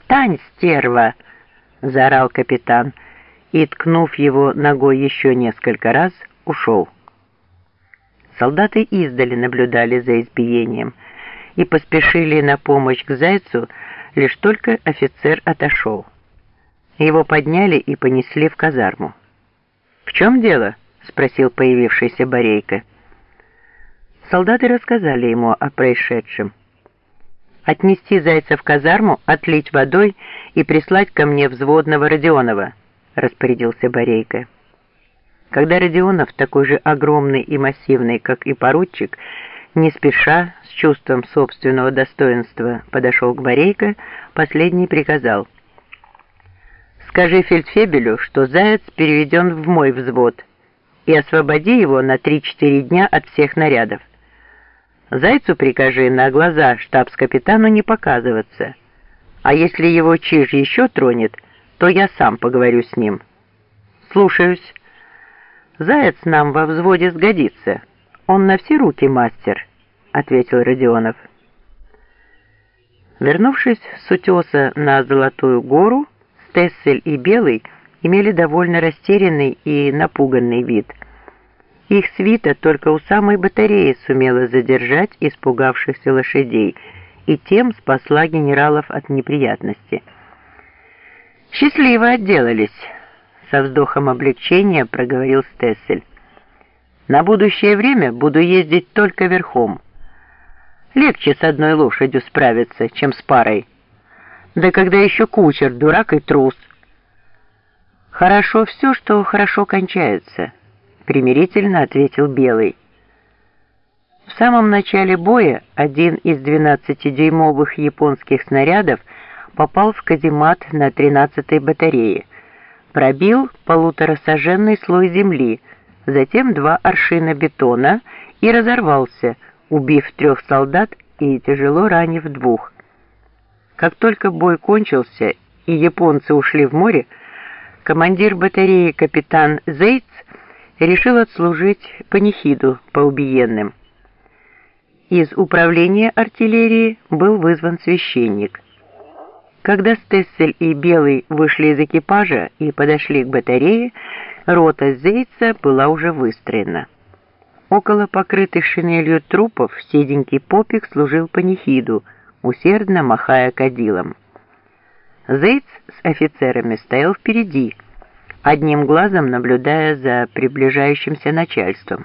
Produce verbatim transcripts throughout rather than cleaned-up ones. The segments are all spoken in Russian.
«Встань, стерва!» — заорал капитан и, ткнув его ногой еще несколько раз, ушел. Солдаты издали наблюдали за избиением и поспешили на помощь к Зайцу, лишь только офицер отошел. Его подняли и понесли в казарму. «В чем дело?» — спросил появившийся Борейко. Солдаты рассказали ему о происшедшем. «Отнести Зайца в казарму, отлить водой и прислать ко мне взводного Родионова», — распорядился Борейко. Когда Родионов, такой же огромный и массивный, как и поручик, не спеша, с чувством собственного достоинства, подошел к Борейко, последний приказал: «Скажи фельдфебелю, что Заяц переведен в мой взвод, и освободи его на три-четыре дня от всех нарядов. Зайцу прикажи на глаза штабс-капитану не показываться, а если его чиж еще тронет, то я сам поговорю с ним». «Слушаюсь». «Заяц нам во взводе сгодится, он на все руки мастер», — ответил Родионов. Вернувшись с утеса на Золотую гору, Стессель и Белый имели довольно растерянный и напуганный вид. Их свита только у самой батареи сумела задержать испугавшихся лошадей и тем спасла генералов от неприятности. «Счастливо отделались», — со вздохом облегчения проговорил Стессель. «На будущее время буду ездить только верхом. Легче с одной лошадью справиться, чем с парой. Да когда еще кучер, дурак и трус». «Хорошо все, что хорошо кончается», — примирительно ответил Белый. В самом начале боя один из двенадцатидюймовых японских снарядов попал в каземат на тринадцатой батарее, пробил полуторасаженный слой земли, затем два аршина бетона и разорвался, убив трех солдат и тяжело ранив двух. Как только бой кончился и японцы ушли в море, командир батареи капитан Зейц решил отслужить панихиду по убиенным. Из управления артиллерии был вызван священник. Когда Стессель и Белый вышли из экипажа и подошли к батарее, рота Зейца была уже выстроена. Около покрытых шинелью трупов седенький попик служил панихиду, усердно махая кадилом. Зейц с офицерами стоял впереди, одним глазом наблюдая за приближающимся начальством.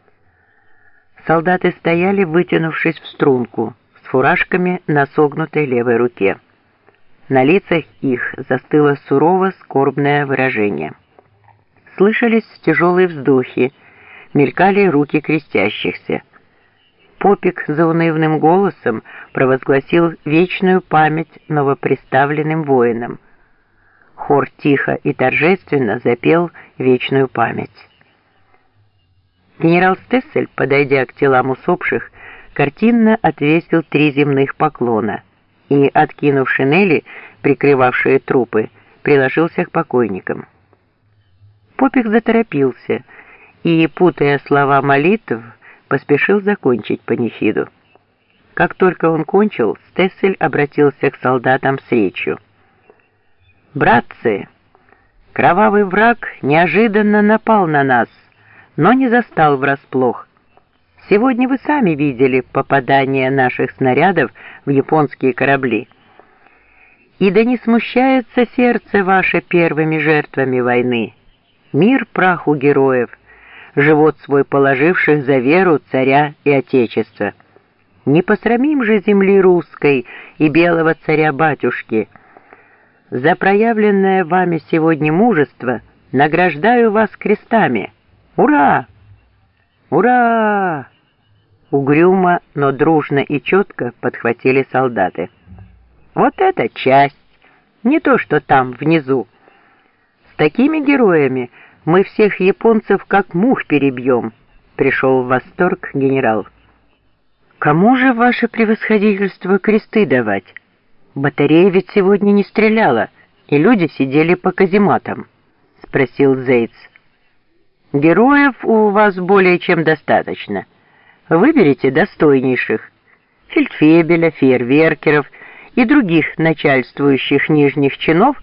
Солдаты стояли, вытянувшись в струнку, с фуражками на согнутой левой руке. На лицах их застыло сурово скорбное выражение. Слышались тяжелые вздохи, мелькали руки крестящихся. Попик заунывным голосом провозгласил вечную память новоприставленным воинам. Хор тихо и торжественно запел вечную память. Генерал Стессель, подойдя к телам усопших, картинно отвесил три земных поклона и, откинув шинели, прикрывавшие трупы, приложился к покойникам. Попик заторопился и, путая слова молитв, поспешил закончить панихиду. Как только он кончил, Стессель обратился к солдатам с речью. «Братцы, кровавый враг неожиданно напал на нас, но не застал врасплох. Сегодня вы сами видели попадание наших снарядов в японские корабли. И да не смущается сердце ваше первыми жертвами войны. Мир праху героев, живот свой положивших за веру царя и отечества. Не посрамим же земли русской и белого царя-батюшки. За проявленное вами сегодня мужество награждаю вас крестами. Ура! Ура!» Угрюмо, но дружно и четко подхватили солдаты. «Вот это часть! Не то, что там, внизу. С такими героями мы всех японцев как мух перебьем», — пришел в восторг генерал. «Кому же, ваше превосходительство, кресты давать? Батарея ведь сегодня не стреляла, и люди сидели по казематам», — спросил Зейц. «Героев у вас более чем достаточно. Выберите достойнейших, фельдфебеля, фейерверкеров и других начальствующих нижних чинов